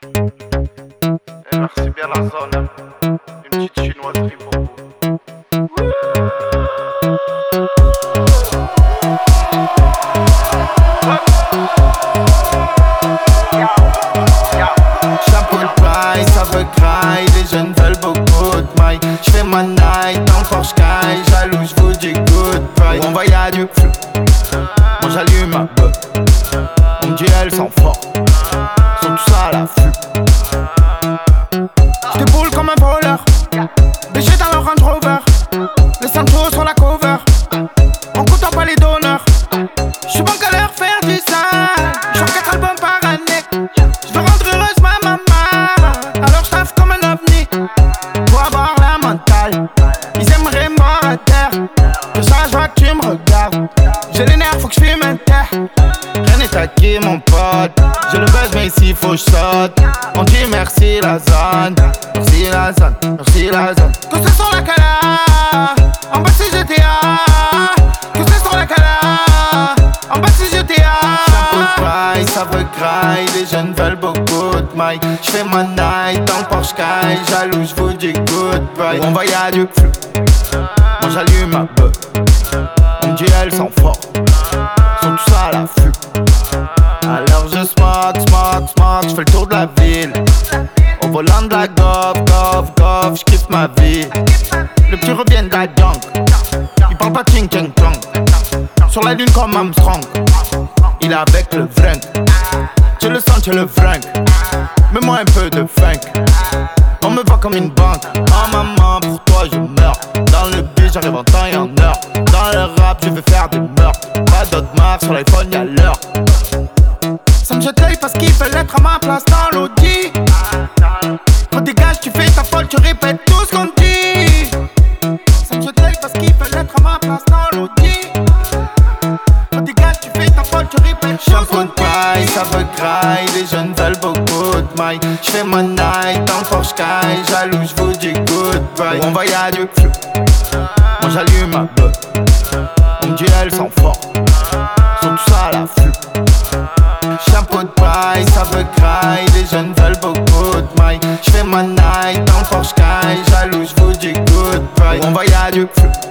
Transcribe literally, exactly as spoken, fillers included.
Et merci bien la zone. Une petite chinoiserie pour vous. Chapeau de paille, ça veut graille. Les jeunes veulent beaucoup de maille. J'fais ma night dans le Porsche Sky. Jaloux, j'vous dis goodbye. On va y'a du flou. Moi j'allume ma beuh. On me dit elles sont fortes. Sont tous à l'affût. J'déboule comme un voleur. Déchet dans le Range Rover. Les Santos sur la cover. On compte pas les donneurs. J'suis bon qu'à leur faire du sale. J'en quatre albums par année. J'veux rendre heureuse ma maman. Alors j'taffe comme un ovni. Pour avoir la mentale. Ils aimeraient mort à terre. Que ça je vois que tu me regardes. J'ai les nerfs, faut que j'fume un terre. Rien n'est acquis mon pote. J'ai le buzz mais ici faut que j'saute. On dit merci la zone. Merci la zone, merci la zone. Que ce soit la cala. En bas c'est G T A. Que ce soit la cala. En bas c'est G T A. Chapeau de paille, ça veut graille. Les jeunes veulent beaucoup de maille. J'fais ma night dans le Porsche Sky. Jaloux, j'vous dis goodbye. On va y'a du flou. Moi j'allume ma beuh. On me dit elles sont fortes. Sont tous à l'affût. Alors je smoke, smoke, smoke. J'fais le tour de la ville. Au volant de la gov, gov, gov. J'kiffe ma vie. Le petit revient de la junk. Il parle pas ching ching chong. Sur la lune comme Armstrong. Il est avec le vrink. Tu le sens, tu le vrink. Mets-moi un peu de funk. On me voit comme une banque. Oh maman, pour toi je meurs. Dans le but j'arrive en temps et en heure. Dans le rap je vais faire des meurtres. Pas d'autres marques sur l'iPhone y'a l'heure. Ça me jette l'œil parce qu'ils veulent être à ma place dans l'audi. Quand dégage tu fais ta folle, tu répètes tout ce qu'on dit. Ça me jette l'œil parce qu'ils veulent être à ma place dans l'audi. Quand dégage tu fais ta folle, tu répètes tout ce qu'on dit. Paille, ça veut graille, les jeunes veulent beaucoup de maille. J'fais ma night dans le Porsche Sky. Jaloux, j'vous dis goodbye. On va y'a du flou. Moi j'allume ma beuh. On me dit elles sont fortes. Sont tous à l'affût. Chapeau de paille, ça veut graille. Les jeunes veulent beaucoup de maille. J'fais ma night dans le Porsche Sky. Jaloux, j'vous dis goodbye. On va y'a du flou.